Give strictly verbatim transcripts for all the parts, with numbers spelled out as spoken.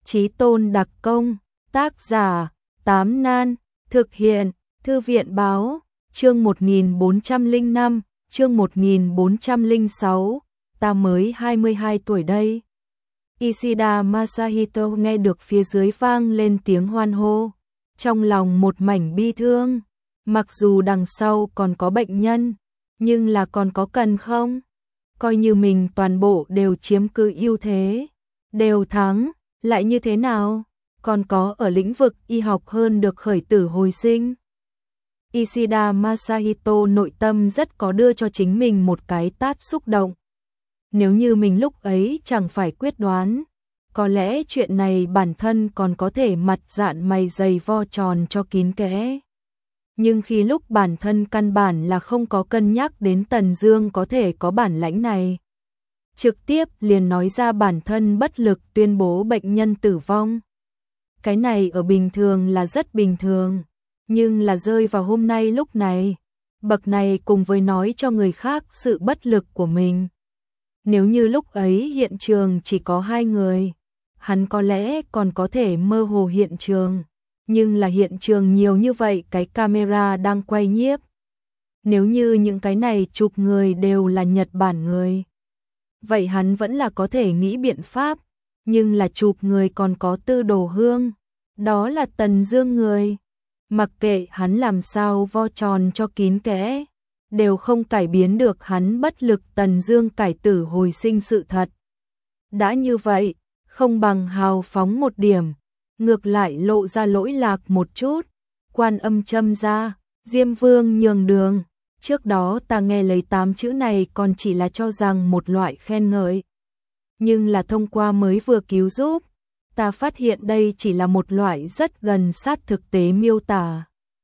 Chí Tôn đặc công, tác giả, Tám Nan, thực hiện, Thư viện báo, chương một nghìn bốn trăm lẻ năm, chương một nghìn bốn trăm lẻ sáu, ta mới hai mươi hai tuổi đây. Ishida Masahito nghe được phía dưới vang lên tiếng hoan hô, trong lòng một mảnh bi thương, mặc dù đằng sau còn có bệnh nhân, nhưng là còn có cần không? Coi như mình toàn bộ đều chiếm cứ ưu thế, đều thắng, lại như thế nào? Còn có ở lĩnh vực y học hơn được khởi tử hồi sinh. Ishida Masahito nội tâm rất có đưa cho chính mình một cái tát xúc động. Nếu như mình lúc ấy chẳng phải quyết đoán, có lẽ chuyện này bản thân còn có thể mặt dạn mày dày vo tròn cho kín kẽ. Nhưng khi lúc bản thân căn bản là không có cân nhắc đến Tần Dương có thể có bản lãnh này, trực tiếp liền nói ra bản thân bất lực tuyên bố bệnh nhân tử vong. Cái này ở bình thường là rất bình thường, nhưng là rơi vào hôm nay lúc này, bậc này cùng với nói cho người khác sự bất lực của mình. Nếu như lúc ấy hiện trường chỉ có hai người, hắn có lẽ còn có thể mơ hồ hiện trường, nhưng là hiện trường nhiều như vậy cái camera đang quay nhiếp. Nếu như những cái này chụp người đều là Nhật Bản người, vậy hắn vẫn là có thể nghĩ biện pháp, nhưng là chụp người còn có Tư Đồ Hương, đó là Tần Dương người. Mặc kệ hắn làm sao vo tròn cho kín kẽ, đều không cải biến được hắn bất lực Tần Dương cải tử hồi sinh sự thật. Đã như vậy, không bằng hào phóng một điểm, ngược lại lộ ra lỗi lạc một chút. Quan Âm châm ra, Diêm Vương nhường đường. Trước đó ta nghe lấy tám chữ này còn chỉ là cho rằng một loại khen ngợi. Nhưng là thông qua mới vừa cứu giúp, ta phát hiện đây chỉ là một loại rất gần sát thực tế miêu tả.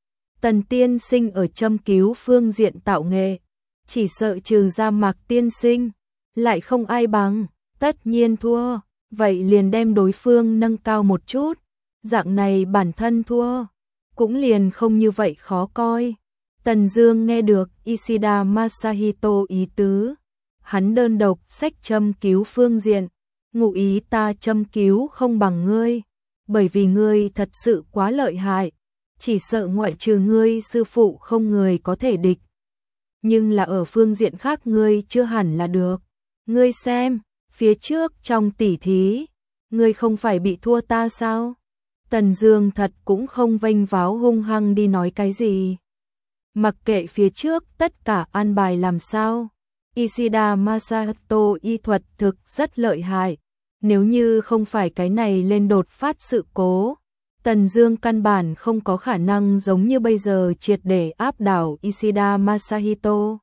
Tần tiên sinh ở châm cứu phương diện tạo nghệ, chỉ sợ trừ ra Mạc tiên sinh, lại không ai bằng, tất nhiên thua, vậy liền đem đối phương nâng cao một chút, dạng này bản thân thua, cũng liền không như vậy khó coi. Tần Dương nghe được Ishida Masahito ý tứ, hắn đơn độc sách châm cứu phương diện, ngụ ý ta châm cứu không bằng ngươi, bởi vì ngươi thật sự quá lợi hại, chỉ sợ ngoại trừ ngươi sư phụ không người có thể địch. Nhưng là ở phương diện khác ngươi chưa hẳn là được. Ngươi xem, phía trước trong tỉ thí, ngươi không phải bị thua ta sao? Tần Dương thật cũng không vênh váo hung hăng đi nói cái gì. Mặc kệ phía trước tất cả an bài làm sao, Ishida Masato y thuật thực rất lợi hại. Nếu như không phải cái này lên đột phát sự cố, Tần Dương căn bản không có khả năng giống như bây giờ triệt để áp đảo Ishida Masahito.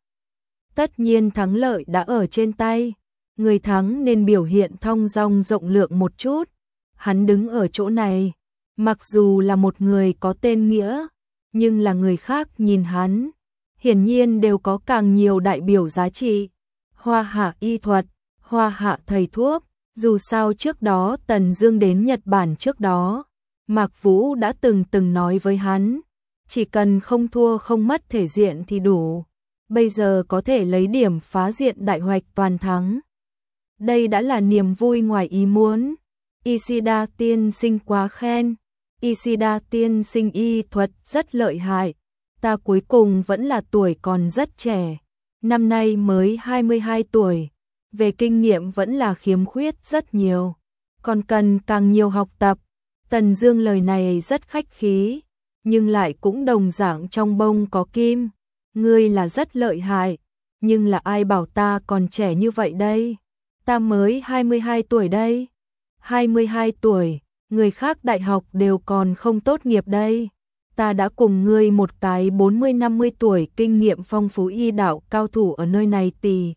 Tất nhiên thắng lợi đã ở trên tay, người thắng nên biểu hiện thong dong rộng lượng một chút. Hắn đứng ở chỗ này, mặc dù là một người có tên nghĩa, nhưng là người khác nhìn hắn, hiển nhiên đều có càng nhiều đại biểu giá trị. Hoa hạ y thuật, hoa hạ thầy thuốc, dù sao trước đó Tần Dương đến Nhật Bản trước đó, Mạc Vũ đã từng từng nói với hắn, chỉ cần không thua không mất thể diện thì đủ, bây giờ có thể lấy điểm phá diện đại hoạch toàn thắng. Đây đã là niềm vui ngoài ý muốn. Ishida tiên sinh quá khen, Ishida tiên sinh y thuật rất lợi hại, ta cuối cùng vẫn là tuổi còn rất trẻ, năm nay mới hai mươi hai tuổi, về kinh nghiệm vẫn là khiếm khuyết rất nhiều, còn cần càng nhiều học tập. Tần Dương lời này rất khách khí, nhưng lại cũng đồng dạng trong bông có kim. Ngươi là rất lợi hại, nhưng là ai bảo ta còn trẻ như vậy đây? Ta mới hai mươi hai tuổi đây. hai mươi hai tuổi, người khác đại học đều còn không tốt nghiệp đây. Ta đã cùng ngươi một cái bốn mươi năm mươi tuổi kinh nghiệm phong phú y đạo cao thủ ở nơi này tỉ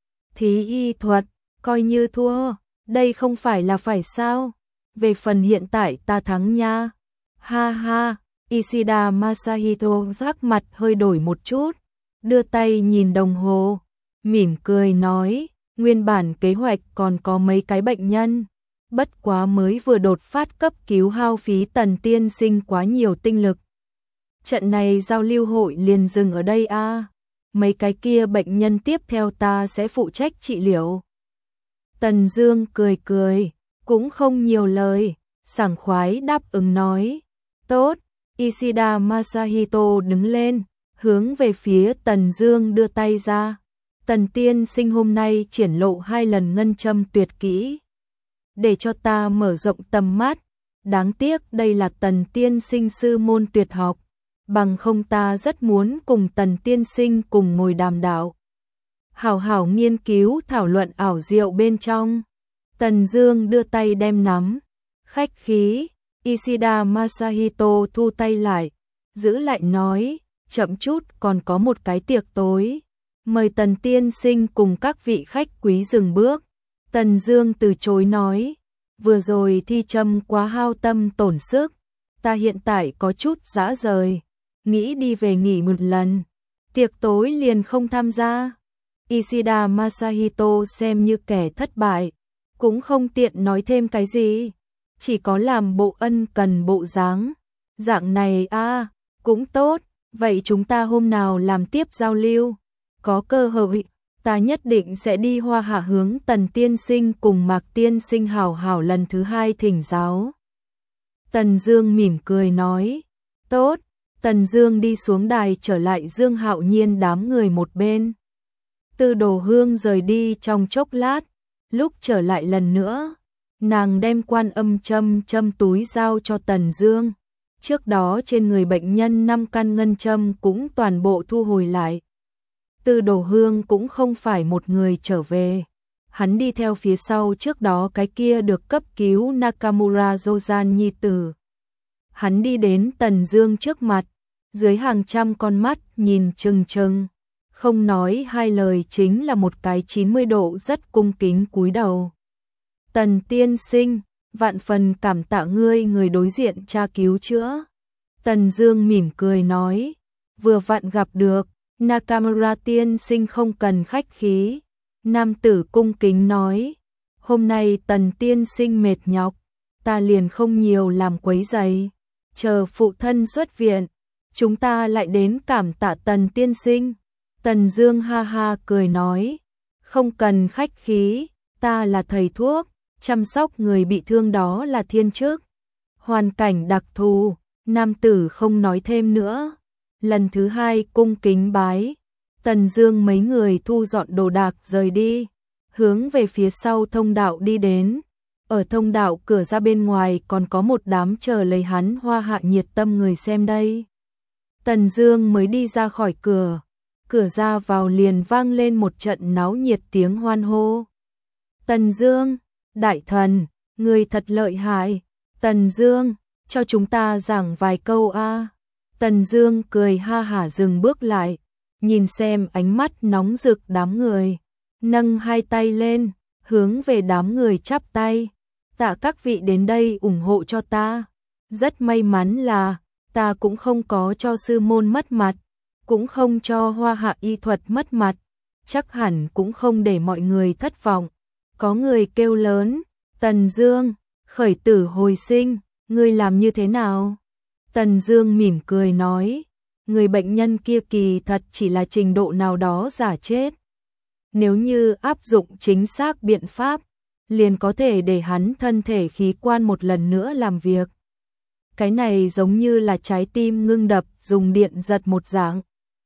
thí y thuật, coi như thua, đây không phải là phải sao? Về phần hiện tại ta thắng nha. Ha ha, Ishida Masahito sắc mặt hơi đổi một chút, đưa tay nhìn đồng hồ, mỉm cười nói, nguyên bản kế hoạch còn có mấy cái bệnh nhân, bất quá mới vừa đột phát cấp cứu hao phí Tần tiên sinh quá nhiều tinh lực. Trận này giao lưu hội liền dừng ở đây a. À. Mấy cái kia bệnh nhân tiếp theo ta sẽ phụ trách trị liệu. Tần Dương cười cười, cũng không nhiều lời, sảng khoái đáp ứng nói. Tốt, Ishida Masahito đứng lên, hướng về phía Tần Dương đưa tay ra. Tần tiên sinh hôm nay triển lộ hai lần ngân châm tuyệt kỹ, để cho ta mở rộng tầm mắt. Đáng tiếc đây là Tần tiên sinh sư môn tuyệt học, bằng không ta rất muốn cùng Tần tiên sinh cùng ngồi đàm đạo, hảo hảo nghiên cứu thảo luận ảo diệu bên trong. Tần Dương đưa tay đem nắm, khách khí. Ishida Masahito thu tay lại, giữ lại nói, chậm chút, còn có một cái tiệc tối, mời Tần tiên sinh cùng các vị khách quý dừng bước. Tần Dương từ chối nói, vừa rồi thi châm quá hao tâm tổn sức, ta hiện tại có chút dã rời, nghĩ đi về nghỉ một lần, tiệc tối liền không tham gia. Ishida Masahito xem như kẻ thất bại, cũng không tiện nói thêm cái gì, chỉ có làm bộ ân cần bộ dáng. Dạng này a, à, cũng tốt, vậy chúng ta hôm nào làm tiếp giao lưu, có cơ hội ta nhất định sẽ đi Hoa Hạ hướng Tần tiên sinh cùng Mạc tiên sinh hảo hảo lần thứ hai thỉnh giáo. Tần Dương mỉm cười nói, tốt. Tần Dương đi xuống đài trở lại Dương Hạo Nhiên đám người một bên. Tư Đồ Hương rời đi trong chốc lát, lúc trở lại lần nữa, nàng đem Quan Âm châm châm túi giao cho Tần Dương. Trước đó trên người bệnh nhân năm căn ngân châm cũng toàn bộ thu hồi lại. Tư Đồ Hương cũng không phải một người trở về, hắn đi theo phía sau trước đó cái kia được cấp cứu Nakamura Jojan nhi tử. Hắn đi đến Tần Dương trước mặt, dưới hàng trăm con mắt nhìn chừng chừng, không nói hai lời chính là một cái chín mươi độ rất cung kính cúi đầu. Tần tiên sinh, vạn phần cảm tạ ngươi người đối diện tra cứu chữa. Tần Dương mỉm cười nói, vừa vặn gặp được, Nakamura tiên sinh không cần khách khí. Nam tử cung kính nói, hôm nay Tần tiên sinh mệt nhọc, ta liền không nhiều làm quấy rầy, chờ phụ thân xuất viện, chúng ta lại đến cảm tạ Tần tiên sinh. Tần Dương ha ha cười nói, không cần khách khí, ta là thầy thuốc, chăm sóc người bị thương đó là thiên chức, hoàn cảnh đặc thù. Nam tử không nói thêm nữa, lần thứ hai cung kính bái. Tần Dương mấy người thu dọn đồ đạc rời đi, hướng về phía sau thông đạo đi đến. Ở thông đạo cửa ra bên ngoài còn có một đám chờ lấy hắn Hoa Hạ nhiệt tâm người xem đây. Tần Dương mới đi ra khỏi cửa, cửa ra vào liền vang lên một trận náo nhiệt tiếng hoan hô. Tần Dương, đại thần, người thật lợi hại. Tần Dương, cho chúng ta giảng vài câu a. À. Tần Dương cười ha hả dừng bước lại, nhìn xem ánh mắt nóng rực đám người, nâng hai tay lên, hướng về đám người chắp tay. Tạ các vị đến đây ủng hộ cho ta. Rất may mắn là ta cũng không có cho sư môn mất mặt, cũng không cho Hoa Hạ y thuật mất mặt, chắc hẳn cũng không để mọi người thất vọng. Có người kêu lớn, Tần Dương, khởi tử hồi sinh, ngươi làm như thế nào? Tần Dương mỉm cười nói, người bệnh nhân kia kỳ thật chỉ là trình độ nào đó giả chết. Nếu như áp dụng chính xác biện pháp, liền có thể để hắn thân thể khí quan một lần nữa làm việc. Cái này giống như là trái tim ngưng đập dùng điện giật một dạng.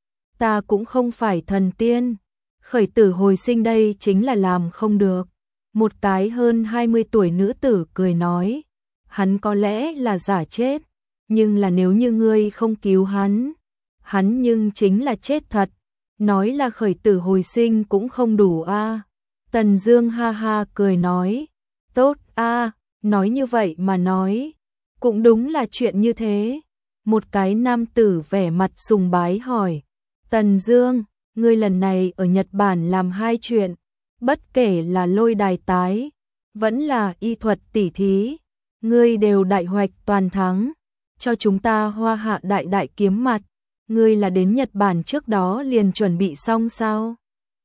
Ta cũng không phải thần tiên, khởi tử hồi sinh đây chính là làm không được. Một cái hơn hai mươi tuổi nữ tử cười nói, hắn có lẽ là giả chết, nhưng là nếu như ngươi không cứu hắn, hắn nhưng chính là chết thật. Nói là khởi tử hồi sinh cũng không đủ a. À. Tần Dương ha ha cười nói, tốt a, à, nói như vậy mà nói, cũng đúng là chuyện như thế. Một cái nam tử vẻ mặt sùng bái hỏi, Tần Dương, ngươi lần này ở Nhật Bản làm hai chuyện, bất kể là lôi đài tái, vẫn là y thuật tỉ thí, ngươi đều đại hoạch toàn thắng, cho chúng ta Hoa Hạ đại đại kiếm mặt. Ngươi là đến Nhật Bản trước đó liền chuẩn bị xong sao?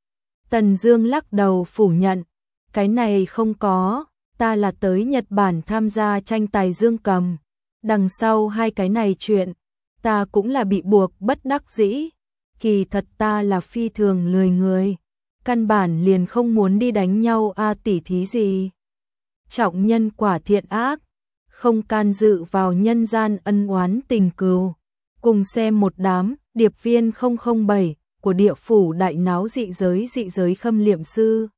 Tần Dương lắc đầu phủ nhận, cái này không có, ta là tới Nhật Bản tham gia tranh tài dương cầm. Đằng sau hai cái này chuyện, ta cũng là bị buộc bất đắc dĩ. Kỳ thật ta là phi thường lười người, căn bản liền không muốn đi đánh nhau a à, tỉ thí gì. Trọng nhân quả thiện ác, không can dự vào nhân gian ân oán tình cừu. Cùng xem một đám điệp viên không không bảy của địa phủ đại náo dị giới dị giới khâm liệm sư.